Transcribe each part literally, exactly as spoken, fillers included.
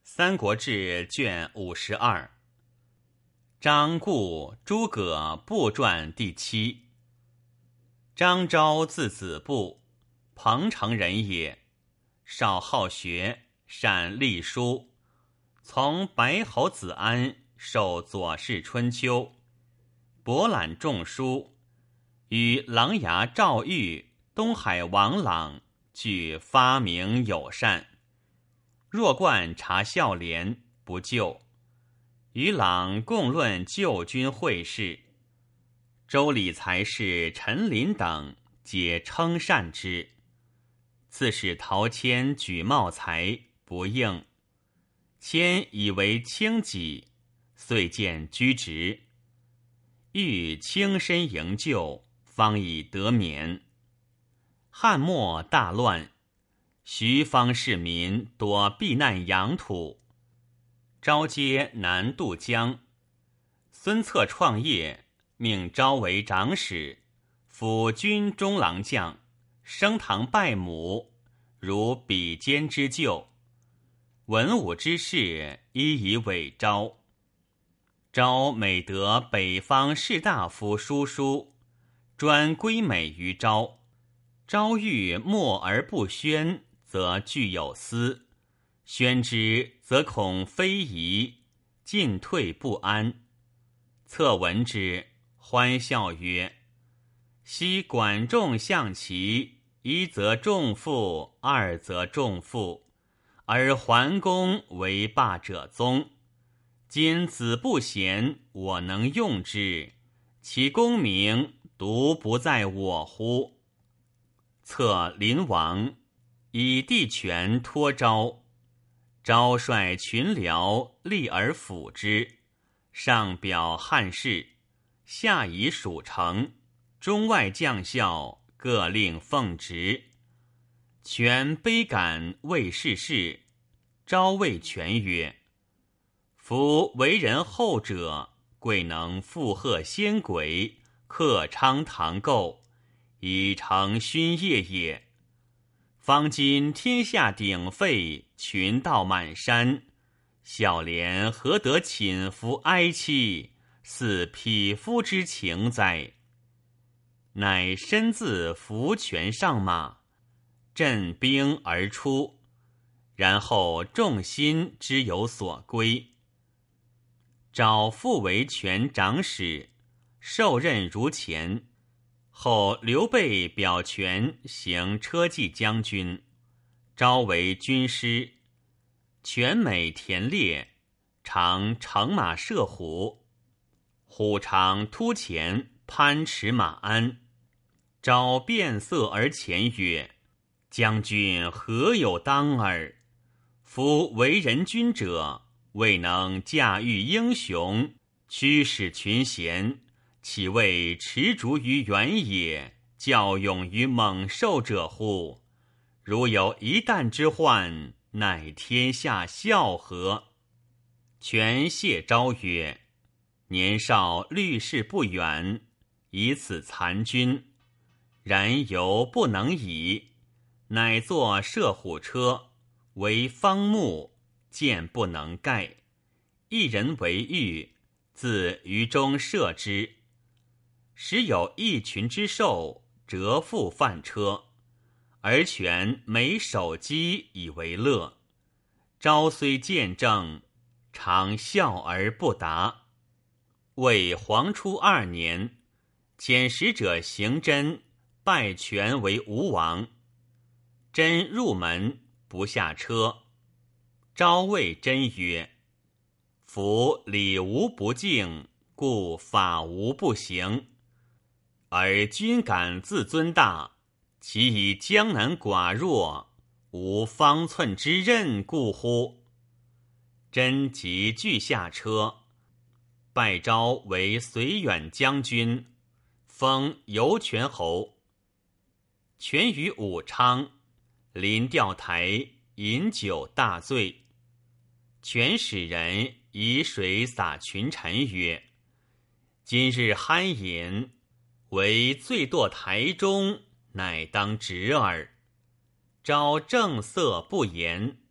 三国志》卷五十二，张固、诸葛部传第七。张昭字子布，彭城人也，少好学，善隶书，从白侯子安受左氏春秋，博览众书，与琅琊赵玉、东海王朗俱发明友善。若冠察孝廉，不就。与朗共论旧军会事，周礼才士陈琳等皆称善之。刺史陶谦举茂才，不应。谦以为轻己，遂见居职。欲轻身营救，方以得免。汉末大乱，徐方市民多避难养土，昭接南渡江。孙策创业，命昭为长史，辅军中郎将，升堂拜母，如比肩之旧。文武之士一以委昭。昭每得北方士大夫书书，专归美于昭。昭欲默而不宣，则具有司；宣之，则恐非宜，进退不安。策闻之，欢笑曰：“昔管仲象棋，一则重负，二则重负，而桓公为霸者宗。今子不贤，我能用之，其功名独不在我乎？”策临亡，以地权托昭。昭率群僚立而辅之，上表汉室，下以属城，中外将校各令奉职。权卑感谓世事，昭谓权曰：“夫为人后者，贵能附和先轨，克昌唐构，以成勋业也。方今天下鼎沸，群盗满山，孝廉何得寝服哀戚，似匹夫之情哉？”乃身自扶权上马，振兵而出，然后众心之有所归。昭复为权长史，受任如前。后刘备表权行车骑将军，昭为军师。权美田猎，常乘马射虎，虎常突前攀驰马鞍。昭变色而前曰：“将军何有当耳？夫为人君者，未能驾驭英雄，驱使群贤，岂为持竹于原野，教勇于猛兽者乎？如有一旦之患，乃天下笑何？”权谢昭曰：“年少虑事不远，以此残军，然犹不能已，乃作射虎车，为方木，箭不能盖，一人为御，自于中射之。时有一群之兽折腹犯车，而权每手击以为乐。昭虽见证，常笑而不答。为黄初二年，遣使者行真拜权为吴王。真入门，不下车。昭谓真曰：“夫礼无不敬，故法无不行。而君敢自尊大，其以江南寡弱，无方寸之任故乎？”真即俱下车，拜昭为绥远将军，封游泉侯。权于武昌，临钓台，饮酒大醉。权使人以水洒群臣曰：“今日酣饮，唯醉堕台中，乃当止耳。”昭正色不言。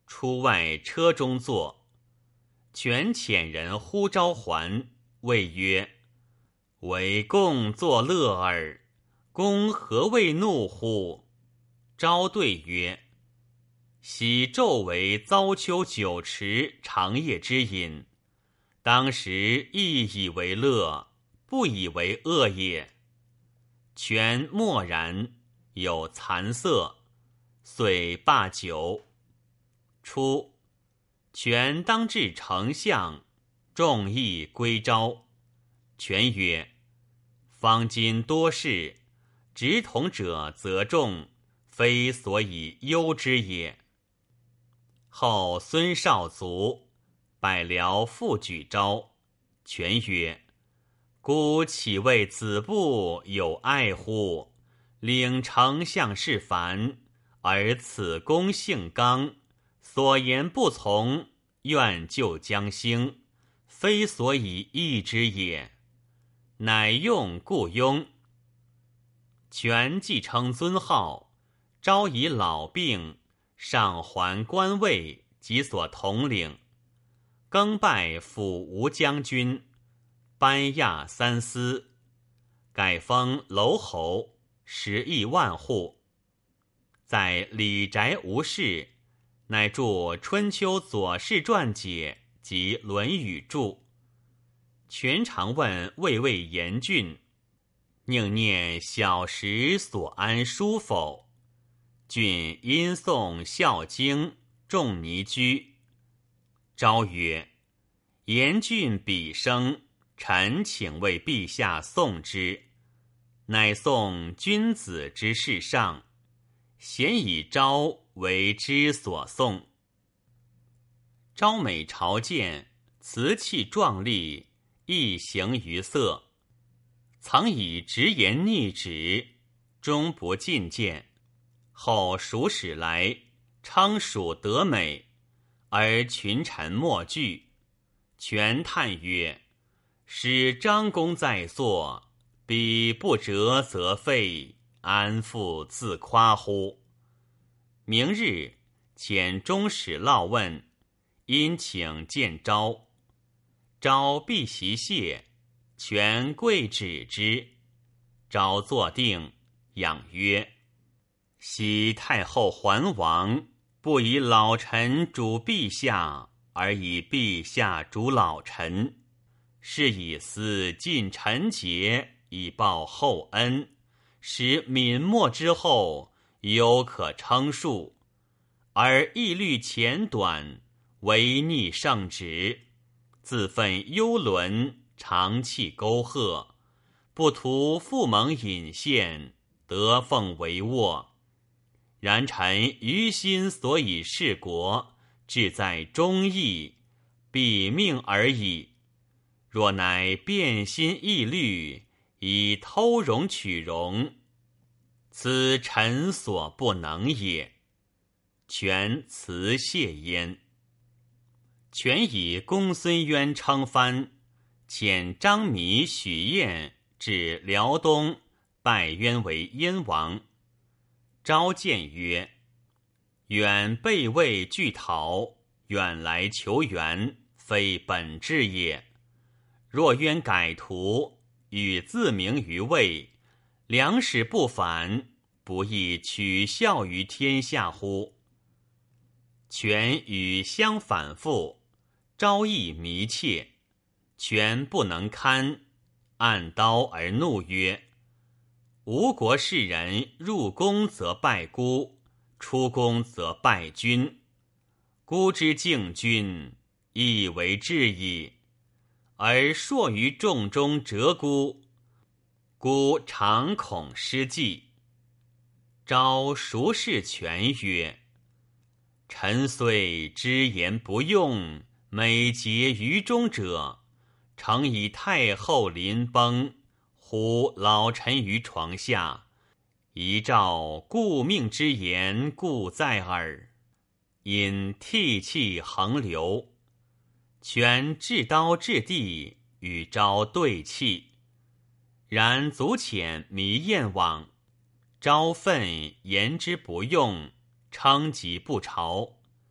出外车中坐。权遣人呼召还，谓曰：为共作乐耳，公何谓怒乎？昭对曰：昔纣为遭丘酒池，长夜之饮，当时亦以为乐，不以为恶也。权默然，有惭色，遂罢酒。初，权当至丞相，众议归昭。权曰：方今多事，直统者则众，非所以忧之也。后孙绍卒，百僚复举昭。权曰：孤岂为子部有爱乎？领丞相事烦，而此公性刚，所言不从，愿救将兴，非所以易之也。乃用雇佣。权继承尊号，昭以老病，上还官位及所统领，更拜辅吴将军，班亚三司，改封楼侯，食亿万户。在李宅无事，乃著《春秋左氏传解》及《论语注》。权常问魏魏严峻，宁念小时所安书否？郡因诵《孝经》，仲尼居。昭曰：严峻彼生，臣请为陛下诵之。乃诵君子之事上，咸以昭为之所诵。昭美朝见，辞气壮丽，一形于色。曾以直言逆止，终不进谏。后蜀使来，称蜀德美，而群臣莫惧。权叹曰：使张公在座，彼不折则废，安复自夸乎？明日，遣中使劳问，因请见昭。昭避席谢，权跪止之。昭坐定，仰曰：昔太后桓王，不以老臣主陛下，而以陛下主老臣，是以思尽臣节，以报厚恩，使泯没之后，犹可称述。而义虑浅短，违逆圣旨，自愤幽沦，长气沟壑，不图复蒙引献，得奉为沃。然臣于心所以事国，志在忠义，必命而已。若乃变心易虑，以偷容取容，此臣所不能也。权辞谢焉。权以公孙渊称藩，遣张弥、许晏至辽东，拜渊为燕王。昭见曰：远备魏拒逃，远来求援，非本志也。若渊改图，与自明于魏，良使不反，不亦取笑于天下乎？权与相反复，昭意弥切，权不能堪，按刀而怒曰：吴国士人入宫则拜孤，出宫则拜君。孤之敬君，亦为至矣。而硕于众中折孤，孤常恐失计。昭孰视权曰：臣虽知言不用，美结于中者，诚以太后临崩，呼老臣于床下，遗诏顾命之言故在耳。因涕泣横流。权至刀至地，与昭对泣。然足遣弥燕往，昭愤言之不用，称疾不朝。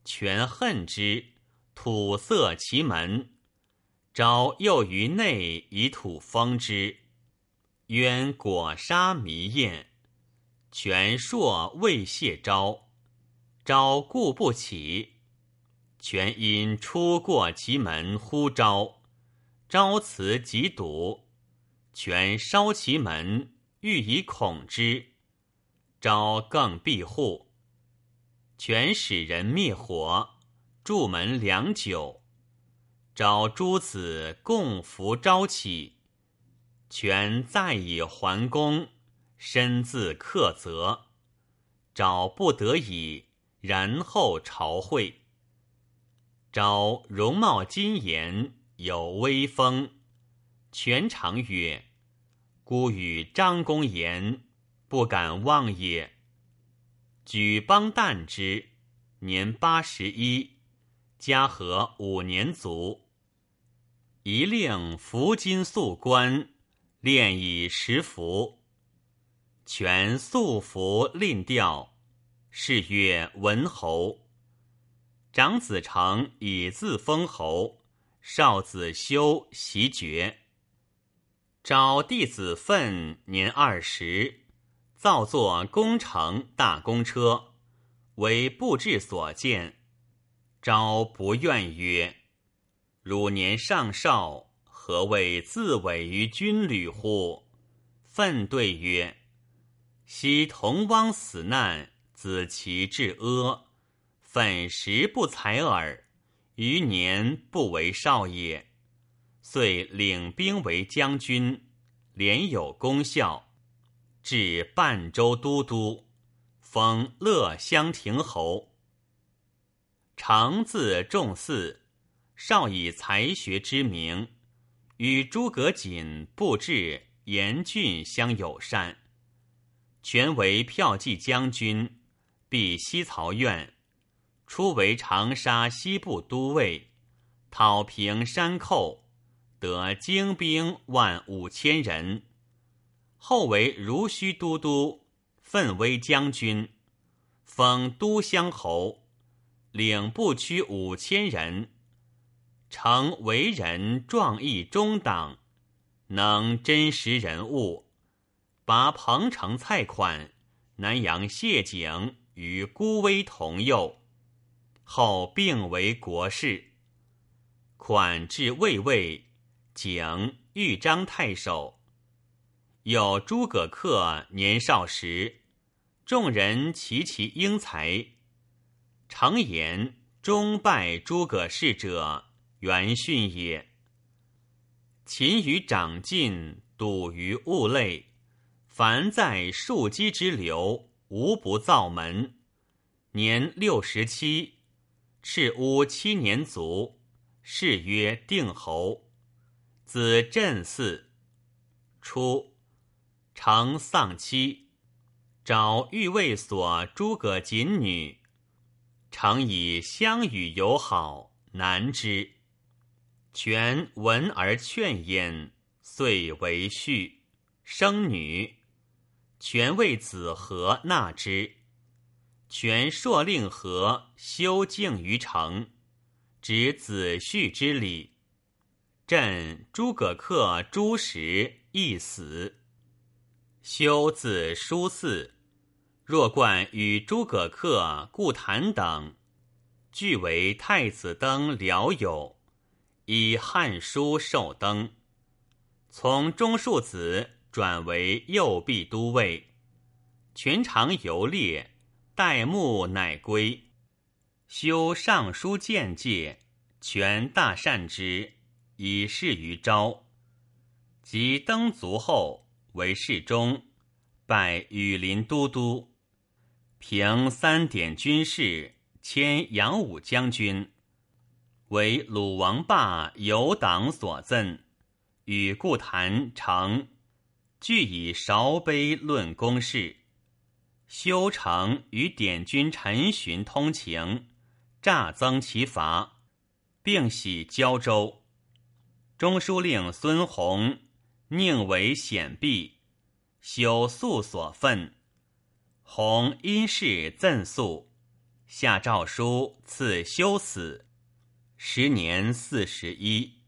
权恨之，土塞其门。昭又于内以土封之，渊果杀弥燕。权硕未谢昭，昭顾不起。权因出过其门呼昭，昭辞即堵。权烧其门，欲以恐之。昭更闭户。权使人灭火，筑门良久。昭诸子共扶昭起，权再以还宫，身自克责。昭不得已，然后朝会。昭容貌金颜，有威风。权常曰：孤与张公言，不敢忘也。举邦旦之，年八十一，嘉禾五年卒。一令服金素冠，练以十服。权素服令调，谥曰文侯。长子成以自封侯，少子修袭爵。昭弟子奋年二十，造作工程大公车，为布置所见。昭不愿曰：汝年尚少，何谓自委于军旅乎？奋对曰：昔同汪死难，子其至阿，奋实不才耳，余年不为少也。遂领兵为将军，连有功效，至半州都督，封乐襄亭侯。成字仲嗣，少以才学之名，与诸葛瑾、布置、严峻相友善。权为骠骑将军，避西曹院，初为长沙西部都尉，讨平山寇，得精兵万五千人。后为如须都督，奋威将军，封都乡侯，领步驱五千人。诚为人壮义中党，能真实人物，拔彭城蔡款、南阳谢景与孤威同右，后并为国士。款至卫尉，景豫章太守。有诸葛恪年少时，众人齐其英才。常言终拜诸葛氏者，元训也。勤于长进，笃于物类，凡在庶几之流，无不造门。年六十七，赤乌七年卒，谥曰定侯。子镇嗣。初，成丧妻，找御卫所诸葛瑾女，常以相与友好，难之。权闻而劝焉，遂为婿，生女。权为子和纳之。权朔令和修敬于城，执子婿之礼。朕诸葛恪诸时亦死。修字叔嗣，若冠与诸葛恪、顾谭等，俱为太子登僚友，以《汉书》授登。从中庶子转为右弼都尉，权常游猎，待募乃归。修尚书见介，权大善之，以示于昭。及登卒后，为侍中，拜羽林都督，平三点军事，迁扬武将军，为鲁王霸游党所赠，与顾谭、成俱以韶碑论公事。修成与典军陈询通情，诈增其罚，并徙胶州。中书令孙弘宁为显避，修素所愤。弘因事赠诉， 下诏书赐休死，时年四十一。